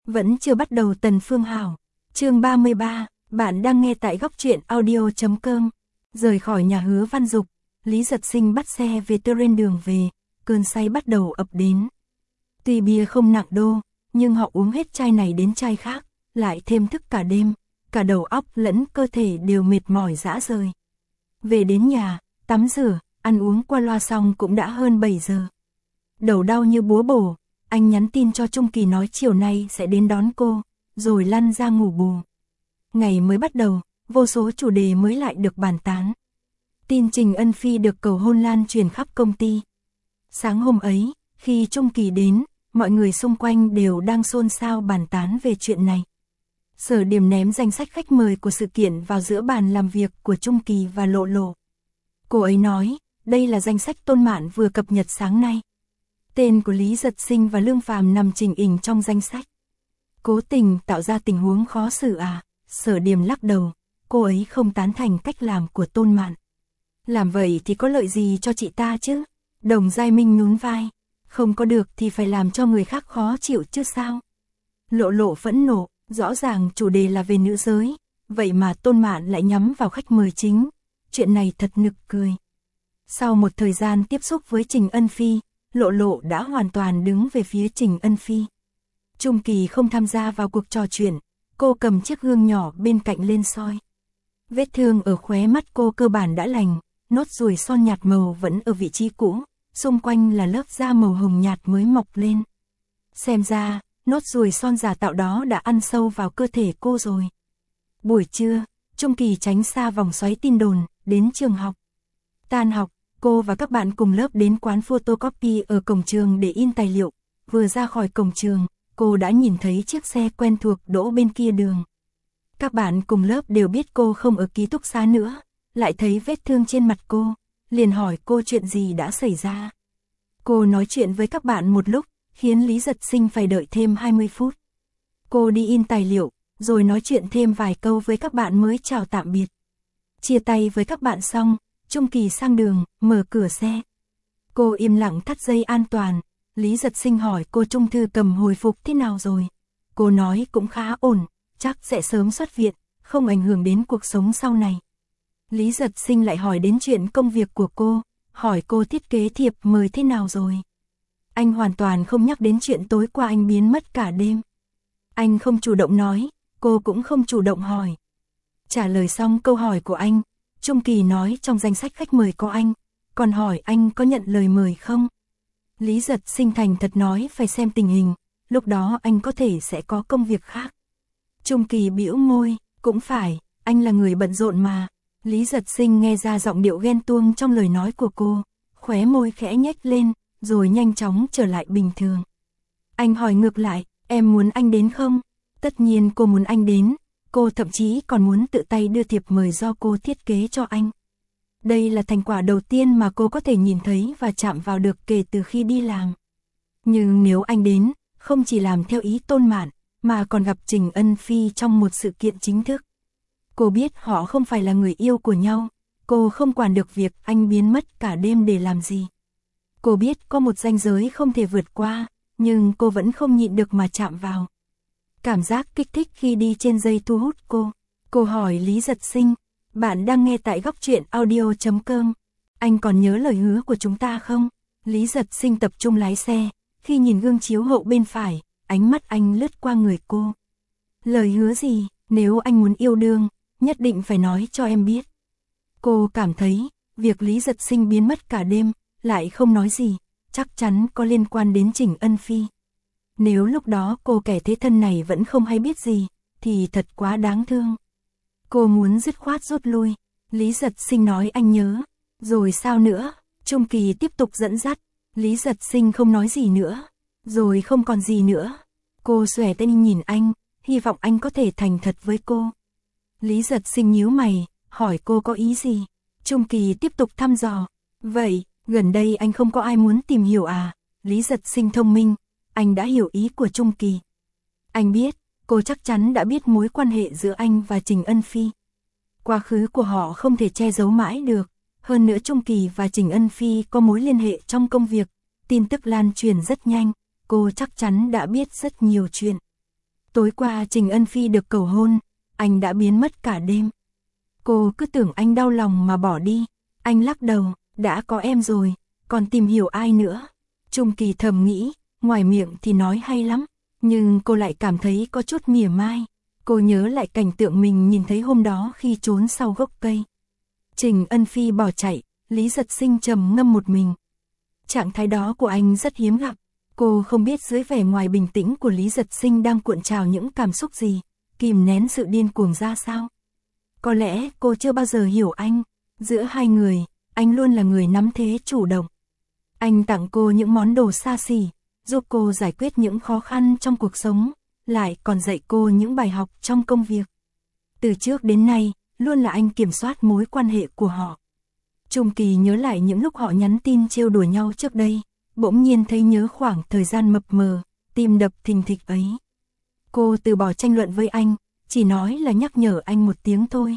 Vẫn chưa bắt đầu Tần Phương Hảo. Chương 33, bạn đang nghe tại góc truyện audio.com. Rời khỏi nhà Hứa Văn Dục, Lý Giật Sinh bắt xe về trên đường về, cơn say bắt đầu ập đến. Tuy bia không nặng đô, nhưng họ uống hết chai này đến chai khác, lại thêm thức cả đêm, cả đầu óc lẫn cơ thể đều mệt mỏi rã rời. Về đến nhà, tắm rửa, ăn uống qua loa xong cũng đã hơn 7 giờ. Đầu đau như búa bổ, anh nhắn tin cho Trung Kỳ nói chiều nay sẽ đến đón cô, rồi lăn ra ngủ bù. Ngày mới bắt đầu, vô số chủ đề mới lại được bàn tán. Tin Trình Ân Phi được cầu hôn lan truyền khắp công ty. Sáng hôm ấy, khi Trung Kỳ đến, mọi người xung quanh đều đang xôn xao bàn tán về chuyện này. Sở Điểm ném danh sách khách mời của sự kiện vào giữa bàn làm việc của Trung Kỳ và Lộ Lộ. Cô ấy nói, đây là danh sách Tôn Mạn vừa cập nhật sáng nay. Tên của Lý Giật Sinh và Lương Phàm nằm chỉnh ình trong danh sách. Cố tình tạo ra tình huống khó xử à? Sở Điểm lắc đầu, cô ấy không tán thành cách làm của Tôn Mạn. Làm vậy thì có lợi gì cho chị ta chứ? Đồng Giai Minh nhún vai, không có được thì phải làm cho người khác khó chịu chứ sao? Lộ Lộ phẫn nộ, rõ ràng chủ đề là về nữ giới, vậy mà Tôn Mạn lại nhắm vào khách mời chính. Chuyện này thật nực cười. Sau một thời gian tiếp xúc với Trình Ân Phi, Lộ Lộ đã hoàn toàn đứng về phía Trình Ân Phi. Trung Kỳ không tham gia vào cuộc trò chuyện, cô cầm chiếc gương nhỏ bên cạnh lên soi. Vết thương ở khóe mắt cô cơ bản đã lành, nốt ruồi son nhạt màu vẫn ở vị trí cũ, xung quanh là lớp da màu hồng nhạt mới mọc lên. Xem ra, nốt ruồi son giả tạo đó đã ăn sâu vào cơ thể cô rồi. Buổi trưa, Trung Kỳ tránh xa vòng xoáy tin đồn, đến trường học. Tan học, cô và các bạn cùng lớp đến quán photocopy ở cổng trường để in tài liệu. Vừa ra khỏi cổng trường, cô đã nhìn thấy chiếc xe quen thuộc đỗ bên kia đường. Các bạn cùng lớp đều biết cô không ở ký túc xá nữa, lại thấy vết thương trên mặt cô, liền hỏi cô chuyện gì đã xảy ra. Cô nói chuyện với các bạn một lúc, khiến Lý Giật Sinh phải đợi thêm 20 phút. Cô đi in tài liệu, rồi nói chuyện thêm vài câu với các bạn mới chào tạm biệt. Chia tay với các bạn xong, Trung Kỳ sang đường, mở cửa xe. Cô im lặng thắt dây an toàn. Lý Giật Sinh hỏi cô Trung Thư Cầm hồi phục thế nào rồi. Cô nói cũng khá ổn, chắc sẽ sớm xuất viện, không ảnh hưởng đến cuộc sống sau này. Lý Giật Sinh lại hỏi đến chuyện công việc của cô, hỏi cô thiết kế thiệp mời thế nào rồi. Anh hoàn toàn không nhắc đến chuyện tối qua anh biến mất cả đêm. Anh không chủ động nói, cô cũng không chủ động hỏi. Trả lời xong câu hỏi của anh, Trung Kỳ nói trong danh sách khách mời có anh, còn hỏi anh có nhận lời mời không. Lý Giật Sinh thành thật nói phải xem tình hình, lúc đó anh có thể sẽ có công việc khác. Trung Kỳ bĩu môi, cũng phải, anh là người bận rộn mà. Lý Giật Sinh nghe ra giọng điệu ghen tuông trong lời nói của cô, khóe môi khẽ nhếch lên, rồi nhanh chóng trở lại bình thường. Anh hỏi ngược lại, em muốn anh đến không? Tất nhiên cô muốn anh đến, cô thậm chí còn muốn tự tay đưa thiệp mời do cô thiết kế cho anh. Đây là thành quả đầu tiên mà cô có thể nhìn thấy và chạm vào được kể từ khi đi làm. Nhưng nếu anh đến, không chỉ làm theo ý Tôn Mạn, mà còn gặp Trình Ân Phi trong một sự kiện chính thức. Cô biết họ không phải là người yêu của nhau, cô không quản được việc anh biến mất cả đêm để làm gì. Cô biết có một ranh giới không thể vượt qua, nhưng cô vẫn không nhịn được mà chạm vào. Cảm giác kích thích khi đi trên dây thu hút cô. Cô hỏi Lý Giật Sinh, bạn đang nghe tại góc truyện audio.com. Anh còn nhớ lời hứa của chúng ta không? Lý Giật Sinh tập trung lái xe, khi nhìn gương chiếu hậu bên phải, ánh mắt anh lướt qua người cô. Lời hứa gì? Nếu anh muốn yêu đương, nhất định phải nói cho em biết. Cô cảm thấy, việc Lý Giật Sinh biến mất cả đêm, lại không nói gì, chắc chắn có liên quan đến Trình Ân Phi. Nếu lúc đó cô kẻ thế thân này vẫn không hay biết gì, thì thật quá đáng thương. Cô muốn dứt khoát rút lui. Lý Giật Sinh nói anh nhớ. Rồi sao nữa? Trung Kỳ tiếp tục dẫn dắt. Lý Giật Sinh không nói gì nữa. Rồi không còn gì nữa. Cô xòe tay nhìn anh, hy vọng anh có thể thành thật với cô. Lý Giật Sinh nhíu mày, hỏi cô có ý gì. Trung Kỳ tiếp tục thăm dò. Vậy, gần đây anh không có ai muốn tìm hiểu à? Lý Giật Sinh thông minh, anh đã hiểu ý của Trung Kỳ. Anh biết, cô chắc chắn đã biết mối quan hệ giữa anh và Trình Ân Phi. Quá khứ của họ không thể che giấu mãi được, hơn nữa Trung Kỳ và Trình Ân Phi có mối liên hệ trong công việc, tin tức lan truyền rất nhanh, cô chắc chắn đã biết rất nhiều chuyện. Tối qua Trình Ân Phi được cầu hôn, anh đã biến mất cả đêm. Cô cứ tưởng anh đau lòng mà bỏ đi. Anh lắc đầu, đã có em rồi, còn tìm hiểu ai nữa. Trung Kỳ thầm nghĩ, ngoài miệng thì nói hay lắm, nhưng cô lại cảm thấy có chút mỉa mai. Cô nhớ lại cảnh tượng mình nhìn thấy hôm đó khi trốn sau gốc cây. Trình Ân Phi bỏ chạy, Lý Giật Sinh trầm ngâm một mình. Trạng thái đó của anh rất hiếm gặp. Cô không biết dưới vẻ ngoài bình tĩnh của Lý Giật Sinh đang cuộn trào những cảm xúc gì, kìm nén sự điên cuồng ra sao. Có lẽ cô chưa bao giờ hiểu anh. Giữa hai người, anh luôn là người nắm thế chủ động. Anh tặng cô những món đồ xa xỉ, giúp cô giải quyết những khó khăn trong cuộc sống, lại còn dạy cô những bài học trong công việc. Từ trước đến nay, luôn là anh kiểm soát mối quan hệ của họ. Trung Kỳ nhớ lại những lúc họ nhắn tin trêu đùa nhau trước đây, bỗng nhiên thấy nhớ khoảng thời gian mập mờ, tim đập thình thịch ấy. Cô từ bỏ tranh luận với anh, chỉ nói là nhắc nhở anh một tiếng thôi.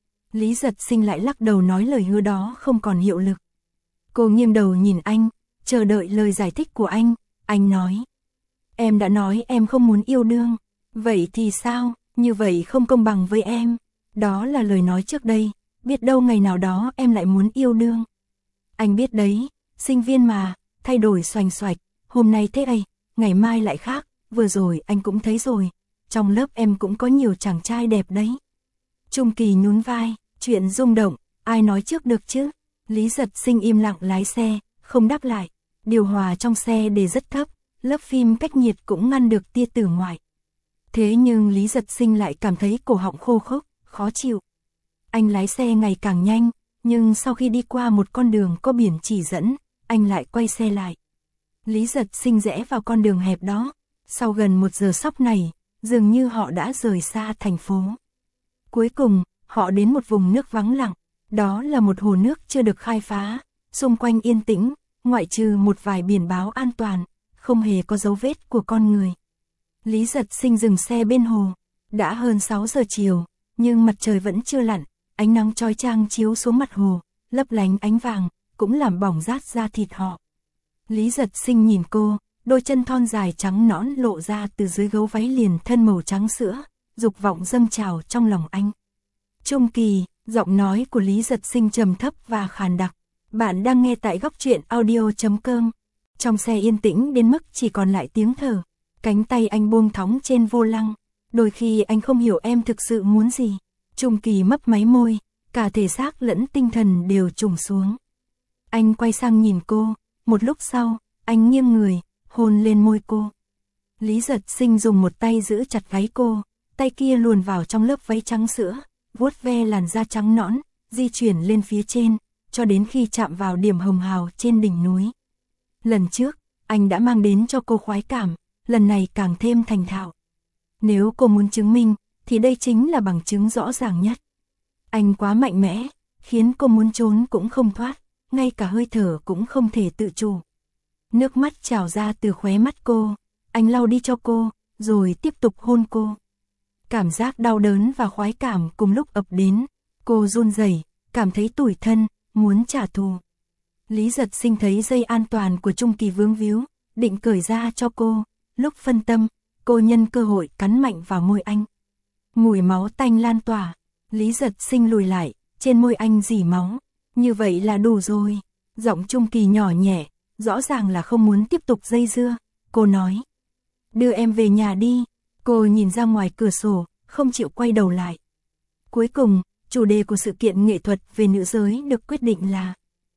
Lý Giật Sinh lại lắc đầu nói lời hứa đó không còn hiệu lực. Cô nghiêng đầu nhìn anh, chờ đợi lời giải thích của anh. Anh nói, em đã nói em không muốn yêu đương. Vậy thì sao, như vậy không công bằng với em. Đó là lời nói trước đây, biết đâu ngày nào đó em lại muốn yêu đương. Anh biết đấy, sinh viên mà, thay đổi xoành xoạch, hôm nay thế ấy, ngày mai lại khác, vừa rồi anh cũng thấy rồi, trong lớp em cũng có nhiều chàng trai đẹp đấy. Trung Kỳ nhún vai, chuyện rung động, ai nói trước được chứ. Lý Giật Sinh im lặng lái xe, không đáp lại, điều hòa trong xe để rất thấp, lớp phim cách nhiệt cũng ngăn được tia tử ngoại. Thế nhưng Lý Giật Sinh lại cảm thấy cổ họng khô khốc, khó chịu. Anh lái xe ngày càng nhanh, nhưng sau khi đi qua một con đường có biển chỉ dẫn, anh lại quay xe lại. Lý Giật Sinh rẽ vào con đường hẹp đó, sau gần 1 giờ sóc này, dường như họ đã rời xa thành phố. Cuối cùng, họ đến một vùng nước vắng lặng, đó là một hồ nước chưa được khai phá, xung quanh yên tĩnh, ngoại trừ một vài biển báo an toàn, không hề có dấu vết của con người. Lý Giật Sinh dừng xe bên hồ, đã hơn 6 giờ chiều, nhưng mặt trời vẫn chưa lặn, ánh nắng chói chang chiếu xuống mặt hồ, lấp lánh ánh vàng, cũng làm bỏng rát da thịt họ. Lý Giật Sinh nhìn cô, đôi chân thon dài trắng nõn lộ ra từ dưới gấu váy liền thân màu trắng sữa, dục vọng dâng trào trong lòng anh. Trung Kỳ, giọng nói của Lý Giật Sinh trầm thấp và khàn đặc. Bạn đang nghe tại góc truyện audio.com. Trong xe yên tĩnh đến mức chỉ còn lại tiếng thở. Cánh tay anh buông thõng trên vô lăng. Đôi khi anh không hiểu em thực sự muốn gì. Trung Kỳ mấp máy môi, cả thể xác lẫn tinh thần đều trùng xuống. Anh quay sang nhìn cô, một lúc sau, anh nghiêng người, hôn lên môi cô. Lý Giật Sinh dùng một tay giữ chặt gáy cô, tay kia luồn vào trong lớp váy trắng sữa, vuốt ve làn da trắng nõn, di chuyển lên phía trên, cho đến khi chạm vào điểm hồng hào trên đỉnh núi. Lần trước, anh đã mang đến cho cô khoái cảm, lần này càng thêm thành thạo. Nếu cô muốn chứng minh, thì đây chính là bằng chứng rõ ràng nhất. Anh quá mạnh mẽ, khiến cô muốn trốn cũng không thoát, ngay cả hơi thở cũng không thể tự chủ. Nước mắt trào ra từ khóe mắt cô, anh lau đi cho cô, rồi tiếp tục hôn cô. Cảm giác đau đớn và khoái cảm cùng lúc ập đến, cô run rẩy, cảm thấy tủi thân, muốn trả thù. Lý Giật Sinh thấy dây an toàn của Trung Kỳ vướng víu, định cởi ra cho cô, lúc phân tâm, cô nhân cơ hội cắn mạnh vào môi anh. Mùi máu tanh lan tỏa, Lý Giật Sinh lùi lại, trên môi anh rỉ máu, như vậy là đủ rồi. Giọng Trung Kỳ nhỏ nhẹ, rõ ràng là không muốn tiếp tục dây dưa, cô nói. Đưa em về nhà đi. Cô nhìn ra ngoài cửa sổ, không chịu quay đầu lại. Cuối cùng, chủ đề của sự kiện nghệ thuật về nữ giới được quyết định là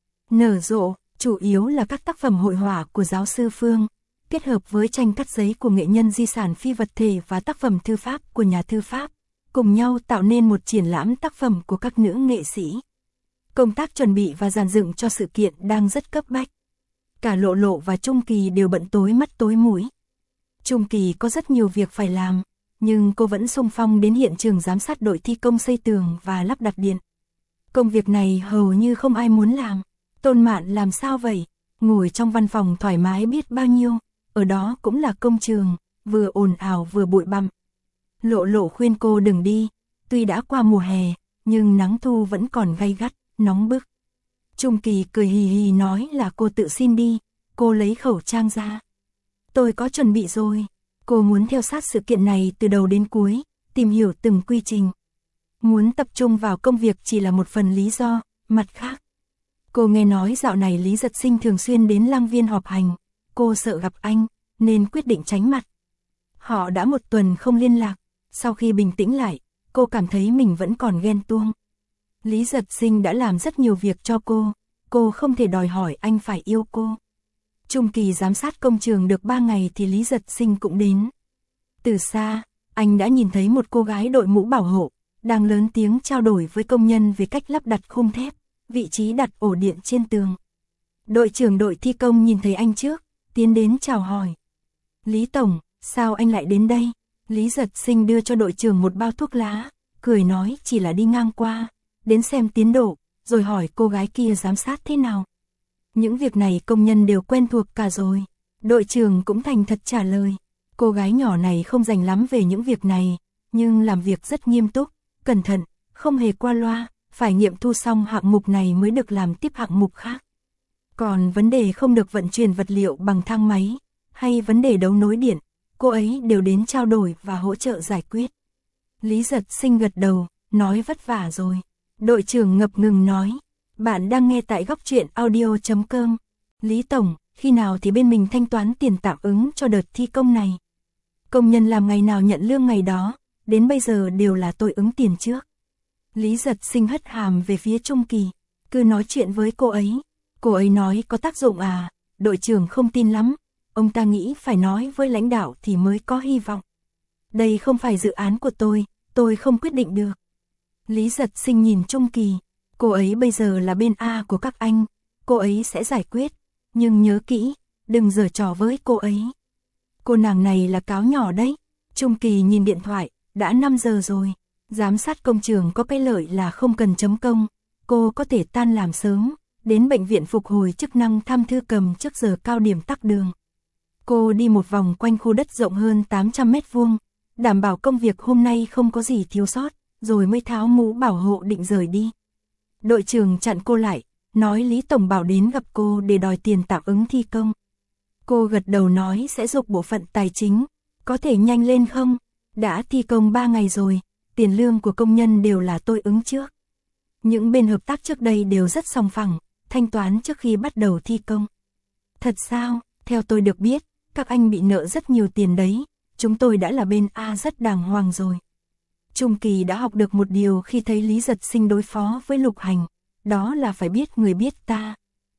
nở rộ, chủ yếu là các tác phẩm hội họa của giáo sư Phương, kết hợp với tranh cắt giấy của nghệ nhân di sản phi vật thể và tác phẩm thư pháp của nhà thư pháp, cùng nhau tạo nên một triển lãm tác phẩm của các nữ nghệ sĩ. Công tác chuẩn bị và dàn dựng cho sự kiện đang rất cấp bách. Cả Lộ Lộ và Trung Kỳ đều bận tối mắt tối mũi. Trung Kỳ có rất nhiều việc phải làm, nhưng cô vẫn xung phong đến hiện trường giám sát đội thi công xây tường và lắp đặt điện. Công việc này hầu như không ai muốn làm. Tôn Mạn làm sao vậy? Ngồi trong văn phòng thoải mái biết bao nhiêu, ở đó cũng là công trường, vừa ồn ào vừa bụi bặm. Lộ Lộ khuyên cô đừng đi, tuy đã qua mùa hè, nhưng nắng thu vẫn còn gay gắt, nóng bức. Trung Kỳ cười hì hì nói là cô tự xin đi, cô lấy khẩu trang ra. Tôi có chuẩn bị rồi. Cô muốn theo sát sự kiện này từ đầu đến cuối, tìm hiểu từng quy trình. Muốn tập trung vào công việc chỉ là một phần lý do, mặt khác. Cô nghe nói dạo này Lý Giật Sinh thường xuyên đến Lăng Viên họp hành, cô sợ gặp anh, nên quyết định tránh mặt. Họ đã một tuần không liên lạc, sau khi bình tĩnh lại, cô cảm thấy mình vẫn còn ghen tuông. Lý Giật Sinh đã làm rất nhiều việc cho cô không thể đòi hỏi anh phải yêu cô. Trung kỳ giám sát công trường được 3 ngày thì Lý Giật Sinh cũng đến. Từ xa, anh đã nhìn thấy một cô gái đội mũ bảo hộ, đang lớn tiếng trao đổi với công nhân về cách lắp đặt khung thép, vị trí đặt ổ điện trên tường. Đội trưởng đội thi công nhìn thấy anh trước, tiến đến chào hỏi. Lý Tổng, sao anh lại đến đây? Lý Giật Sinh đưa cho đội trưởng một bao thuốc lá, cười nói chỉ là đi ngang qua, đến xem tiến độ, rồi hỏi cô gái kia giám sát thế nào. Những việc này công nhân đều quen thuộc cả rồi. Đội trưởng cũng thành thật trả lời. Cô gái nhỏ này không rành lắm về những việc này, nhưng làm việc rất nghiêm túc, cẩn thận, không hề qua loa, phải nghiệm thu xong hạng mục này mới được làm tiếp hạng mục khác. Còn vấn đề không được vận chuyển vật liệu bằng thang máy, hay vấn đề đấu nối điện, cô ấy đều đến trao đổi và hỗ trợ giải quyết. Lý Giật Sinh gật đầu, nói vất vả rồi. Đội trưởng ngập ngừng nói, bạn đang nghe tại góc truyện audio.com. Lý Tổng, khi nào thì bên mình thanh toán tiền tạm ứng cho đợt thi công này? Công nhân làm ngày nào nhận lương ngày đó, đến bây giờ đều là tôi ứng tiền trước. Lý Giật Sinh hất hàm về phía Trung Kỳ, cứ nói chuyện với cô ấy nói có tác dụng à? Đội trưởng không tin lắm, ông ta nghĩ phải nói với lãnh đạo thì mới có hy vọng. Đây không phải dự án của tôi không quyết định được. Lý Giật Sinh nhìn Trung Kỳ, cô ấy bây giờ là bên A của các anh, cô ấy sẽ giải quyết, nhưng nhớ kỹ, đừng giở trò với cô ấy. Cô nàng này là cáo nhỏ đấy. Trung Kỳ nhìn điện thoại, đã 5 giờ rồi, giám sát công trường có cái lợi là không cần chấm công, cô có thể tan làm sớm, đến bệnh viện phục hồi chức năng thăm Thư Cầm trước giờ cao điểm tắc đường. Cô đi một vòng quanh khu đất rộng hơn 800 mét vuông, đảm bảo công việc hôm nay không có gì thiếu sót, rồi mới tháo mũ bảo hộ định rời đi. Đội trưởng chặn cô lại, nói Lý Tổng bảo đến gặp cô để đòi tiền tạm ứng thi công. Cô gật đầu nói sẽ giục bộ phận tài chính, có thể nhanh lên không? Đã thi công 3 ngày rồi, tiền lương của công nhân đều là tôi ứng trước. Những bên hợp tác trước đây đều rất sòng phẳng, thanh toán trước khi bắt đầu thi công. Thật sao? Theo tôi được biết, các anh bị nợ rất nhiều tiền đấy, chúng tôi đã là bên A rất đàng hoàng rồi. Trung Kỳ đã học được một điều khi thấy Lý Giật Sinh đối phó với Lục Hành, đó là phải biết người biết ta.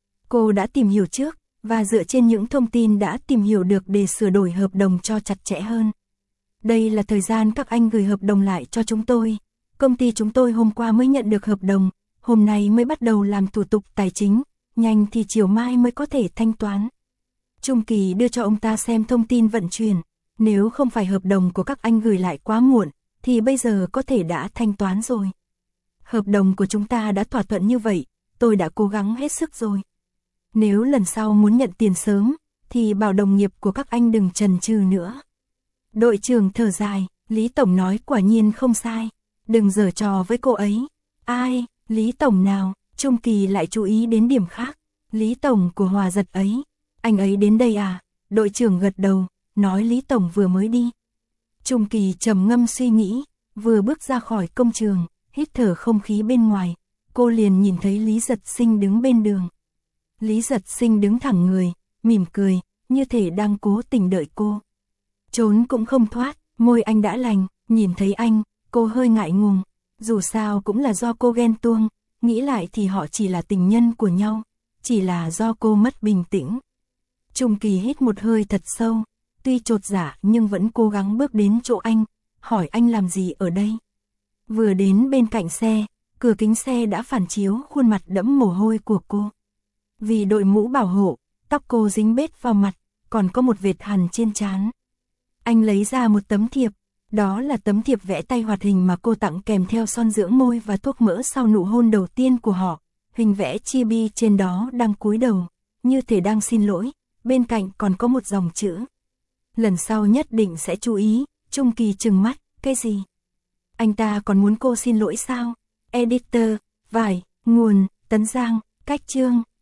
Cô đã tìm hiểu trước, và dựa trên những thông tin đã tìm hiểu được để sửa đổi hợp đồng cho chặt chẽ hơn. Đây là thời gian các anh gửi hợp đồng lại cho chúng tôi. Công ty chúng tôi hôm qua mới nhận được hợp đồng, hôm nay mới bắt đầu làm thủ tục tài chính, nhanh thì chiều mai mới có thể thanh toán. Trung Kỳ đưa cho ông ta xem thông tin vận chuyển, nếu không phải hợp đồng của các anh gửi lại quá muộn, thì bây giờ có thể đã thanh toán rồi. Hợp đồng của chúng ta đã thỏa thuận như vậy, tôi đã cố gắng hết sức rồi. Nếu lần sau muốn nhận tiền sớm, thì bảo đồng nghiệp của các anh đừng chần chừ nữa. Đội trưởng thở dài, Lý Tổng nói quả nhiên không sai, đừng giở trò với cô ấy. Ai, Lý Tổng nào? Trung Kỳ lại chú ý đến điểm khác. Lý Tổng của Hòa Giật ấy, anh ấy đến đây à? Đội trưởng gật đầu, nói Lý Tổng vừa mới đi. Trung Kỳ trầm ngâm suy nghĩ, vừa bước ra khỏi công trường, hít thở không khí bên ngoài, cô liền nhìn thấy Lý Giật Sinh đứng bên đường. Lý Giật Sinh đứng thẳng người, mỉm cười, như thể đang cố tình đợi cô. Trốn cũng không thoát, môi anh đã lành, nhìn thấy anh, cô hơi ngại ngùng, dù sao cũng là do cô ghen tuông, nghĩ lại thì họ chỉ là tình nhân của nhau, chỉ là do cô mất bình tĩnh. Trung Kỳ hít một hơi thật sâu, tuy chột dạ nhưng vẫn cố gắng bước đến chỗ anh, hỏi anh làm gì ở đây. Vừa đến bên cạnh xe, cửa kính xe đã phản chiếu khuôn mặt đẫm mồ hôi của cô. Vì đội mũ bảo hộ, tóc cô dính bết vào mặt, còn có một vệt hằn trên trán. Anh lấy ra một tấm thiệp, đó là tấm thiệp vẽ tay hoạt hình mà cô tặng kèm theo son dưỡng môi và thuốc mỡ sau nụ hôn đầu tiên của họ. Hình vẽ Chibi trên đó đang cúi đầu, như thể đang xin lỗi, bên cạnh còn có một dòng chữ. Lần sau nhất định sẽ chú ý. Trung Kỳ trừng mắt, cái gì? Anh ta còn muốn cô xin lỗi sao? Editor, vải, nguồn, Tấn Giang, cách chương.